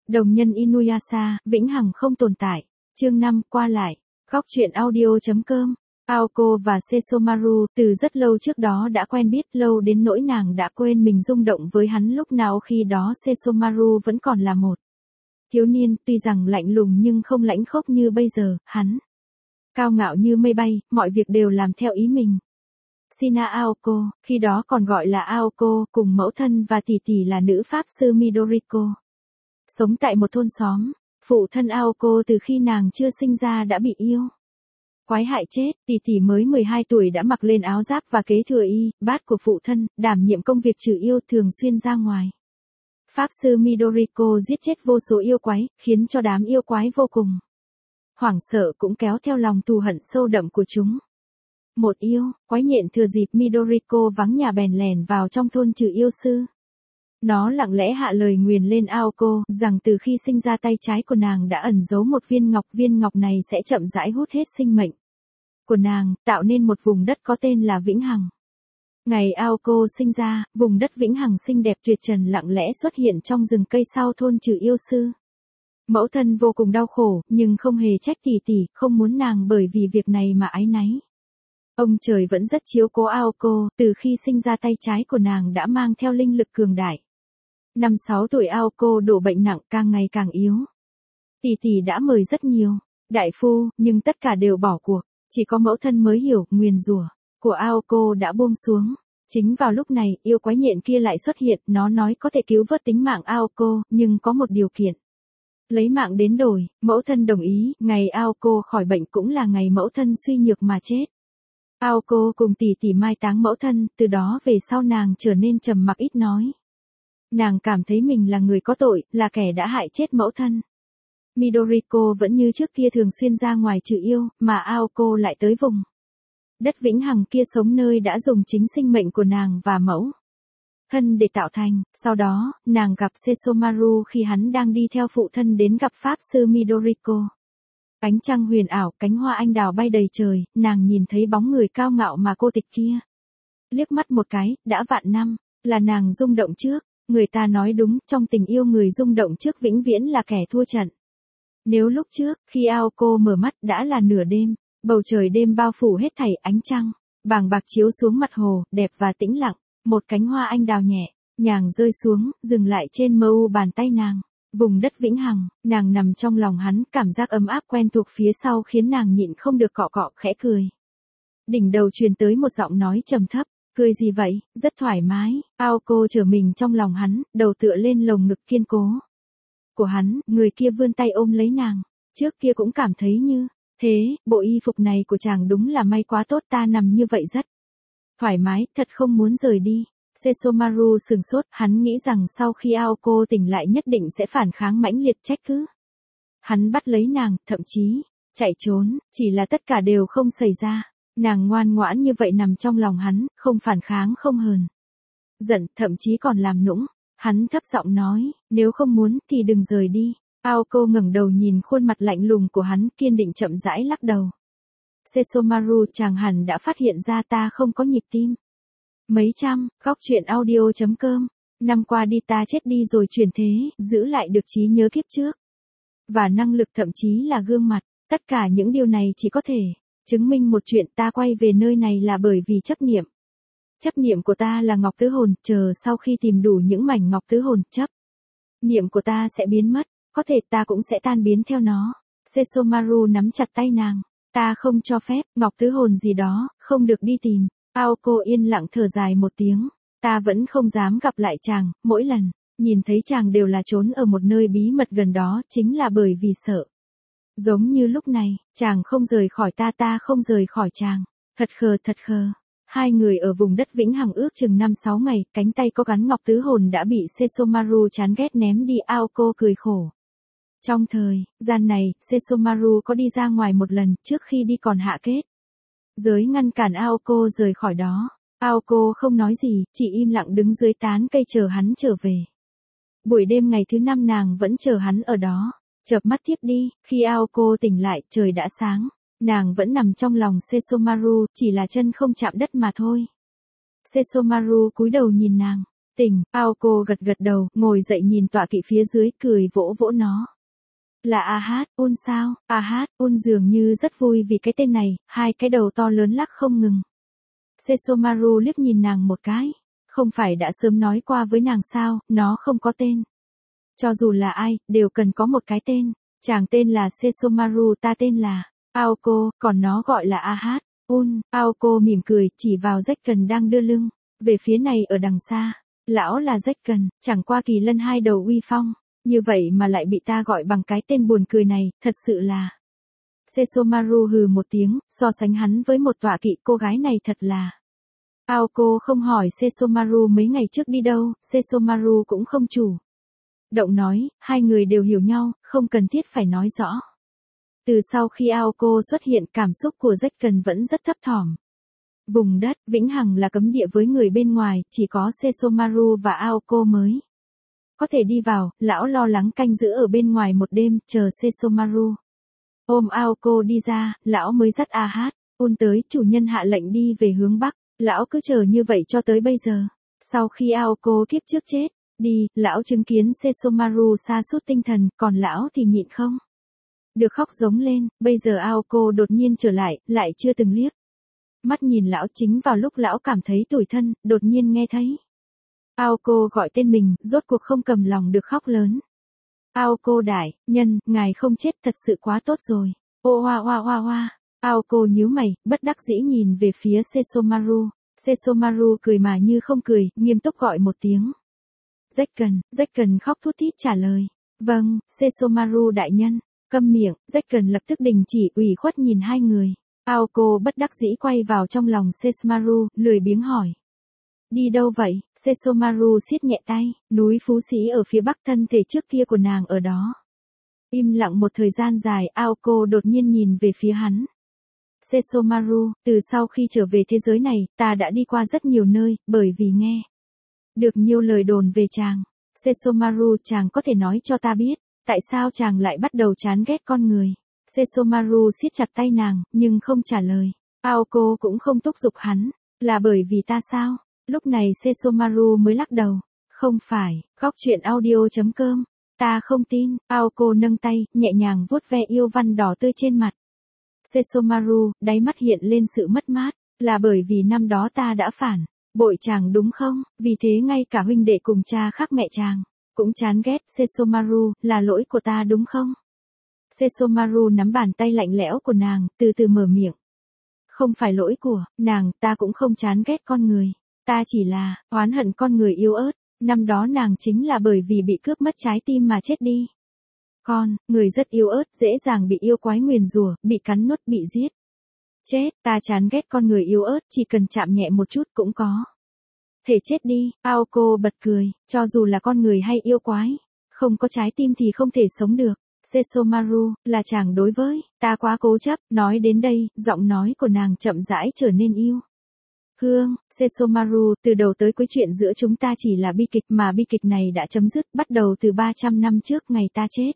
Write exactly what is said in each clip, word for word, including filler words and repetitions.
Đồng nhân Inuyasha, vĩnh hằng không tồn tại. Chương năm, qua lại. Góc truyện audio.com. Aoko và Sesomaru từ rất lâu trước đó đã quen biết, lâu đến nỗi nàng đã quên mình rung động với hắn lúc nào, khi đó Sesomaru vẫn còn là một thiếu niên, tuy rằng lạnh lùng nhưng không lãnh khốc như bây giờ. Hắn cao ngạo như mây bay, mọi việc đều làm theo ý mình. Shina Aoko, khi đó còn gọi là Aoko, cùng mẫu thân và tỷ tỷ là nữ pháp sư Midoriko, sống tại một thôn xóm. Phụ thân Aoko từ khi nàng chưa sinh ra đã bị yêu quái hại chết, tỷ tỷ mới mười hai tuổi đã mặc lên áo giáp và kế thừa y bát của phụ thân, đảm nhiệm công việc trừ yêu, thường xuyên ra ngoài. Pháp sư Midoriko giết chết vô số yêu quái, khiến cho đám yêu quái vô cùng hoảng sợ, cũng kéo theo lòng thù hận sâu đậm của chúng. Một yêu quái nhện thừa dịp Midoriko vắng nhà bèn lẻn vào trong thôn trừ yêu sư. Nó lặng lẽ hạ lời nguyền lên Aoko, rằng từ khi sinh ra tay trái của nàng đã ẩn giấu một viên ngọc, viên ngọc này sẽ chậm rãi hút hết sinh mệnh của nàng, tạo nên một vùng đất có tên là Vĩnh Hằng. Ngày Aoko sinh ra, vùng đất Vĩnh Hằng xinh đẹp tuyệt trần lặng lẽ xuất hiện trong rừng cây sau thôn trừ yêu sư. Mẫu thân vô cùng đau khổ, nhưng không hề trách tỷ tỷ, không muốn nàng bởi vì việc này mà áy náy. Ông trời vẫn rất chiếu cố Aoko, từ khi sinh ra tay trái của nàng đã mang theo linh lực cường đại. Năm sáu tuổi Aoko đổ bệnh nặng, càng ngày càng yếu. Tỷ tỷ đã mời rất nhiều đại phu, nhưng tất cả đều bỏ cuộc. Chỉ có mẫu thân mới hiểu, nguyền rủa của Aoko đã buông xuống. Chính vào lúc này, yêu quái nhện kia lại xuất hiện, nó nói có thể cứu vớt tính mạng Aoko, nhưng có một điều kiện. Lấy mạng đến đổi, mẫu thân đồng ý, ngày Aoko khỏi bệnh cũng là ngày mẫu thân suy nhược mà chết. Aoko cùng tỷ tỷ mai táng mẫu thân, từ đó về sau nàng trở nên trầm mặc ít nói. Nàng cảm thấy mình là người có tội, là kẻ đã hại chết mẫu thân. Midoriko vẫn như trước kia thường xuyên ra ngoài trừ yêu, mà Aoko lại tới vùng đất Vĩnh Hằng kia sống, nơi đã dùng chính sinh mệnh của nàng và mẫu thân để tạo thành. Sau đó, nàng gặp Sesomaru khi hắn đang đi theo phụ thân đến gặp pháp sư Midoriko. Ánh trăng huyền ảo, cánh hoa anh đào bay đầy trời, nàng nhìn thấy bóng người cao ngạo mà cô tịch kia. Liếc mắt một cái, đã vạn năm, là nàng rung động trước. Người ta nói đúng, trong tình yêu người rung động trước vĩnh viễn là kẻ thua trận. Nếu lúc trước, khi Aoko mở mắt đã là nửa đêm, bầu trời đêm bao phủ hết thảy, ánh trăng bàng bạc chiếu xuống mặt hồ, đẹp và tĩnh lặng. Một cánh hoa anh đào nhẹ nhàng rơi xuống, dừng lại trên mơ u bàn tay nàng. Vùng đất Vĩnh Hằng, nàng nằm trong lòng hắn, cảm giác ấm áp quen thuộc phía sau khiến nàng nhịn không được cọ cọ khẽ cười. Đỉnh đầu truyền tới một giọng nói trầm thấp, cười gì vậy, rất thoải mái. Aoko trở mình trong lòng hắn, đầu tựa lên lồng ngực kiên cố của hắn, người kia vươn tay ôm lấy nàng. Trước kia cũng cảm thấy như thế, bộ y phục này của chàng đúng là may quá tốt, ta nằm như vậy rất thoải mái, thật không muốn rời đi. Sesomaru sừng sốt, hắn nghĩ rằng sau khi Aoko tỉnh lại nhất định sẽ phản kháng mãnh liệt, trách cứ hắn bắt lấy nàng, thậm chí chạy trốn, chỉ là tất cả đều không xảy ra. Nàng ngoan ngoãn như vậy nằm trong lòng hắn, không phản kháng, không hờn giận, thậm chí còn làm nũng. Hắn thấp giọng nói, nếu không muốn thì đừng rời đi. Aoko ngẩng đầu nhìn khuôn mặt lạnh lùng của hắn, kiên định chậm rãi lắc đầu. Sesomaru, chàng hẳn đã phát hiện ra ta không có nhịp tim. Mấy trăm, góc truyện audio.com. Năm qua đi ta chết đi rồi chuyển thế, giữ lại được trí nhớ kiếp trước. Và năng lực, thậm chí là gương mặt. Tất cả những điều này chỉ có thể chứng minh một chuyện, ta quay về nơi này là bởi vì chấp niệm. Chấp niệm của ta là ngọc tứ hồn, chờ sau khi tìm đủ những mảnh ngọc tứ hồn, chấp niệm của ta sẽ biến mất, có thể ta cũng sẽ tan biến theo nó. Sesomaru nắm chặt tay nàng, ta không cho phép, ngọc tứ hồn gì đó, không được đi tìm. Aoko yên lặng thở dài một tiếng, ta vẫn không dám gặp lại chàng, mỗi lần nhìn thấy chàng đều là trốn ở một nơi bí mật gần đó, chính là bởi vì sợ. Giống như lúc này, chàng không rời khỏi ta, ta không rời khỏi chàng. Thật khờ, thật khờ. Hai người ở vùng đất Vĩnh Hằng ước chừng năm sáu ngày, cánh tay có gắn ngọc tứ hồn đã bị Sesomaru chán ghét ném đi. Aoko cười khổ. Trong thời gian này, Sesomaru có đi ra ngoài một lần, trước khi đi còn hạ kết giới ngăn cản Aoko rời khỏi đó. Aoko không nói gì, chỉ im lặng đứng dưới tán cây chờ hắn trở về. Buổi đêm ngày thứ năm nàng vẫn chờ hắn ở đó. Chợp mắt thiếp đi, khi Aoko tỉnh lại, trời đã sáng. Nàng vẫn nằm trong lòng Sesomaru, chỉ là chân không chạm đất mà thôi. Sesomaru cúi đầu nhìn nàng, Tình, Aoko gật gật đầu, ngồi dậy nhìn tọa kỵ phía dưới, cười vỗ vỗ nó. Là Ahat Un sao? Ahat Un dường như rất vui vì cái tên này, hai cái đầu to lớn lắc không ngừng. Sesomaru liếc nhìn nàng một cái. Không phải đã sớm nói qua với nàng sao, nó không có tên. Cho dù là ai, đều cần có một cái tên. Chàng tên là Sesomaru, ta tên là Aoko, còn nó gọi là Ahat Un. Aoko mỉm cười, chỉ vào Zekken đang đưa lưng về phía này ở đằng xa. Lão là Zekken, chẳng qua kỳ lân hai đầu uy phong. Như vậy mà lại bị ta gọi bằng cái tên buồn cười này, thật sự là. Sesomaru hừ một tiếng, so sánh hắn với một tọa kỵ, cô gái này thật là. Aoko không hỏi Sesomaru mấy ngày trước đi đâu, Sesomaru cũng không chủ động nói, hai người đều hiểu nhau, không cần thiết phải nói rõ. Từ sau khi Aoko xuất hiện, cảm xúc của Zekken vẫn rất thấp thỏm. Vùng đất vĩnh hằng là cấm địa với người bên ngoài, chỉ có Sesomaru và Aoko mới có thể đi vào. Lão lo lắng canh giữ ở bên ngoài một đêm, chờ Sesomaru ôm Aoko đi ra, lão mới dắt Ahat Un tới. Chủ nhân hạ lệnh đi về hướng bắc, lão cứ chờ như vậy cho tới bây giờ. Sau khi Aoko kiếp trước chết đi, lão chứng kiến Sesomaru sa sút tinh thần, còn lão thì nhịn không được khóc giống lên. Bây giờ Aoko đột nhiên trở lại, lại chưa từng liếc mắt nhìn lão. Chính vào lúc lão cảm thấy tủi thân, đột nhiên nghe thấy Aoko gọi tên mình, rốt cuộc không cầm lòng được khóc lớn. Aoko đại nhân, ngài không chết thật sự quá tốt rồi. Ô hoa hoa hoa hoa. Aoko nhíu mày, bất đắc dĩ nhìn về phía Sesomaru. Sesomaru cười mà như không cười, nghiêm túc gọi một tiếng. Zekken, Zekken khóc thút thít trả lời. Vâng, Sesomaru đại nhân. Câm miệng, Zekken lập tức đình chỉ, ủy khuất nhìn hai người. Aoko bất đắc dĩ quay vào trong lòng Sesomaru, lười biếng hỏi. Đi đâu vậy? Sesomaru siết nhẹ tay, núi Phú Sĩ ở phía bắc, thân thể trước kia của nàng ở đó. Im lặng một thời gian dài, Aoko đột nhiên nhìn về phía hắn. Sesomaru, từ sau khi trở về thế giới này, ta đã đi qua rất nhiều nơi, bởi vì nghe được nhiều lời đồn về chàng. Sesomaru, chàng có thể nói cho ta biết, tại sao chàng lại bắt đầu chán ghét con người? Sesomaru siết chặt tay nàng, nhưng không trả lời. Aoko cũng không thúc giục hắn. Là bởi vì ta sao? Lúc này Sesomaru mới lắc đầu. Không phải, góc truyện audio chấm com. Ta không tin. Aoko nâng tay, nhẹ nhàng vuốt ve yêu văn đỏ tươi trên mặt Sesomaru, đáy mắt hiện lên sự mất mát. Là bởi vì năm đó ta đã phản bội chàng đúng không? Vì thế ngay cả huynh đệ cùng cha khác mẹ chàng cũng chán ghét. Sesomaru, là lỗi của ta đúng không? Sesomaru nắm bàn tay lạnh lẽo của nàng, từ từ mở miệng. Không phải lỗi của nàng, ta cũng không chán ghét con người. Ta chỉ là oán hận con người yếu ớt. Năm đó nàng chính là bởi vì bị cướp mất trái tim mà chết đi. Con, người rất yếu ớt, dễ dàng bị yêu quái nguyền rủa, bị cắn nuốt, bị giết. Chết, ta chán ghét con người yếu ớt, chỉ cần chạm nhẹ một chút cũng có thể chết đi. Aoko bật cười, cho dù là con người hay yêu quái, không có trái tim thì không thể sống được. Sesomaru, là chàng đối với ta quá cố chấp. Nói đến đây, giọng nói của nàng chậm rãi trở nên yêu hương. Sesomaru, từ đầu tới cuối chuyện giữa chúng ta chỉ là bi kịch, mà bi kịch này đã chấm dứt, bắt đầu từ ba trăm năm trước ngày ta chết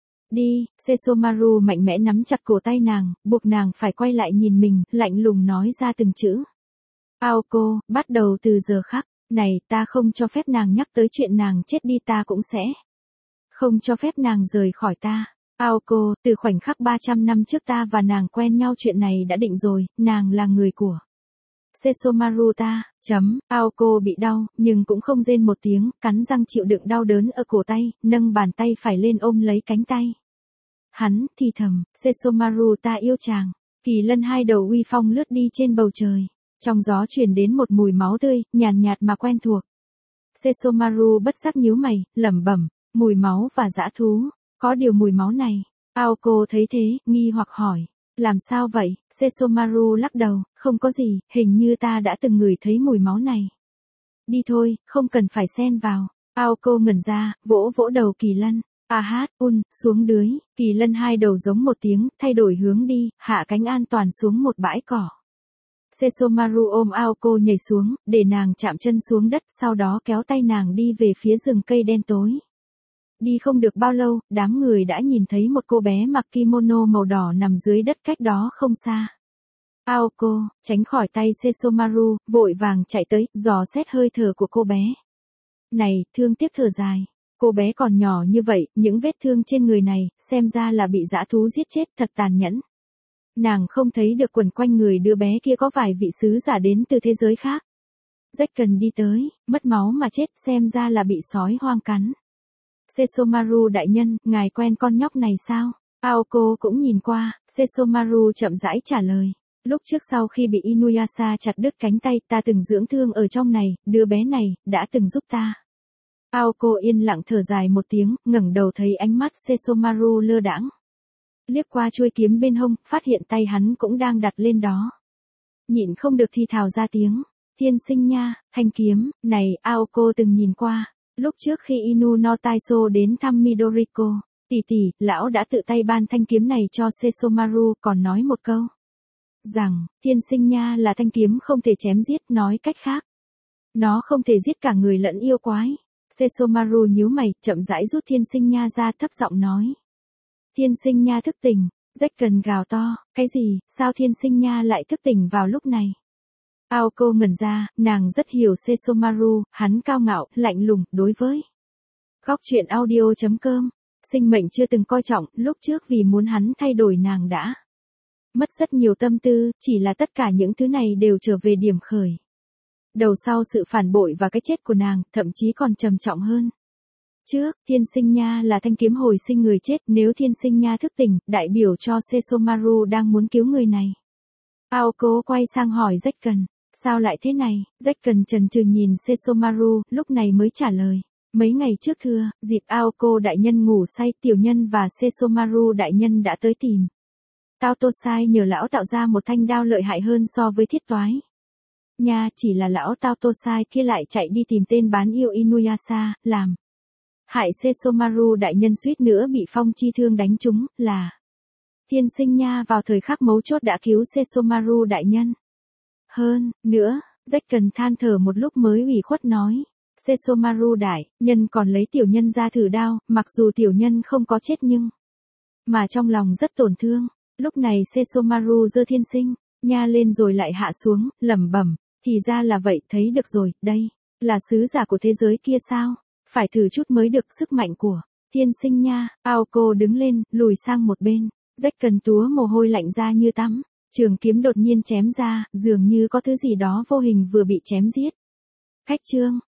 đi. Sesomaru mạnh mẽ nắm chặt cổ tay nàng, buộc nàng phải quay lại nhìn mình, lạnh lùng nói ra từng chữ. Aoko, bắt đầu từ giờ khắc này, ta không cho phép nàng nhắc tới chuyện nàng chết đi, ta cũng sẽ không cho phép nàng rời khỏi ta. Aoko, từ khoảnh khắc ba trăm năm trước ta và nàng quen nhau, chuyện này đã định rồi, nàng là người của Sesomaru ta. Chấm, Aoko bị đau, nhưng cũng không rên một tiếng, cắn răng chịu đựng đau đớn ở cổ tay, nâng bàn tay phải lên ôm lấy cánh tay hắn, thì thầm, Sesomaru, ta yêu chàng. Kỳ lân hai đầu uy phong lướt đi trên bầu trời. Trong gió truyền đến một mùi máu tươi, nhàn nhạt, nhạt mà quen thuộc. Sesomaru bất giác nhíu mày, lẩm bẩm, mùi máu và dã thú. Có điều mùi máu này. Aoko thấy thế, nghi hoặc hỏi. Làm sao vậy? Sesomaru lắc đầu, không có gì, hình như ta đã từng ngửi thấy mùi máu này. Đi thôi, không cần phải xen vào. Aoko ngẩn ra, vỗ vỗ đầu kỳ lân. Ahat Un, xuống dưới. Kỳ lân hai đầu giống một tiếng, thay đổi hướng đi, hạ cánh an toàn xuống một bãi cỏ. Sesomaru ôm Aoko nhảy xuống, để nàng chạm chân xuống đất, sau đó kéo tay nàng đi về phía rừng cây đen tối. Đi không được bao lâu, đám người đã nhìn thấy một cô bé mặc kimono màu đỏ nằm dưới đất cách đó không xa. Aoko, tránh khỏi tay Sesomaru, vội vàng chạy tới, dò xét hơi thở của cô bé. Này, thương tiếc thở dài. Cô bé còn nhỏ như vậy, những vết thương trên người này, xem ra là bị dã thú giết chết, thật tàn nhẫn. Nàng không thấy được quần quanh người đứa bé kia có vài vị sứ giả đến từ thế giới khác. Rách cần đi tới, mất máu mà chết, xem ra là bị sói hoang cắn. Sesomaru đại nhân, ngài quen con nhóc này sao? Aoko cũng nhìn qua, Sesomaru chậm rãi trả lời. Lúc trước sau khi bị Inuyasha chặt đứt cánh tay, ta từng dưỡng thương ở trong này, đứa bé này, đã từng giúp ta. Aoko yên lặng thở dài một tiếng, ngẩng đầu thấy ánh mắt Sesomaru lơ đãng. Liếc qua chuôi kiếm bên hông, phát hiện tay hắn cũng đang đặt lên đó. Nhịn không được thì thào ra tiếng. Tiên sinh nha, thanh kiếm, này, Aoko từng nhìn qua. Lúc trước khi Inu no Taisho đến thăm Midoriko, tỷ tỷ, lão đã tự tay ban thanh kiếm này cho Sesomaru, còn nói một câu. Rằng, tiên sinh nha là thanh kiếm không thể chém giết, nói cách khác. Nó không thể giết cả người lẫn yêu quái. Sesomaru nhíu mày, chậm rãi rút thiên sinh nha ra, thấp giọng nói. Thiên sinh nha thức tỉnh, rách cần gào to, cái gì, sao thiên sinh nha lại thức tỉnh vào lúc này? Aoko ngẩn ra, nàng rất hiểu Sesomaru, hắn cao ngạo, lạnh lùng, đối với. Góc truyện audio chấm com, sinh mệnh chưa từng coi trọng, lúc trước vì muốn hắn thay đổi nàng đã. Mất rất nhiều tâm tư, chỉ là tất cả những thứ này đều trở về điểm khởi. Đầu sau sự phản bội và cái chết của nàng, thậm chí còn trầm trọng hơn. Trước, thiên sinh nha là thanh kiếm hồi sinh người chết, nếu thiên sinh nha thức tỉnh, đại biểu cho Sesomaru đang muốn cứu người này. Aoko quay sang hỏi Rách Cần, sao lại thế này? Rách Cần chần chừ nhìn Sesomaru, lúc này mới trả lời. Mấy ngày trước thưa, dịp Aoko đại nhân ngủ say, tiểu nhân và Sesomaru đại nhân đã tới tìm. Tao Tosai nhờ lão tạo ra một thanh đao lợi hại hơn so với thiết toái. Nha, chỉ là lão Tao Tosai kia lại chạy đi tìm tên bán yêu Inuyasha, làm. Hại Sesomaru đại nhân suýt nữa bị phong chi thương đánh trúng, là. Tiên sinh nha vào thời khắc mấu chốt đã cứu Sesomaru đại nhân. Hơn, nữa, Rách Cần than thở một lúc mới ủy khuất nói. Sesomaru đại, nhân còn lấy tiểu nhân ra thử đao, mặc dù tiểu nhân không có chết nhưng. Mà trong lòng rất tổn thương. Lúc này Sesomaru giơ thiên sinh, nha lên rồi lại hạ xuống, lẩm bẩm, thì ra là vậy, thấy được rồi, đây, là sứ giả của thế giới kia sao? Phải thử chút mới được sức mạnh của thiên sinh nha. Aoko đứng lên, lùi sang một bên, Rách Cần túa mồ hôi lạnh ra như tắm, trường kiếm đột nhiên chém ra, dường như có thứ gì đó vô hình vừa bị chém giết. Khách chương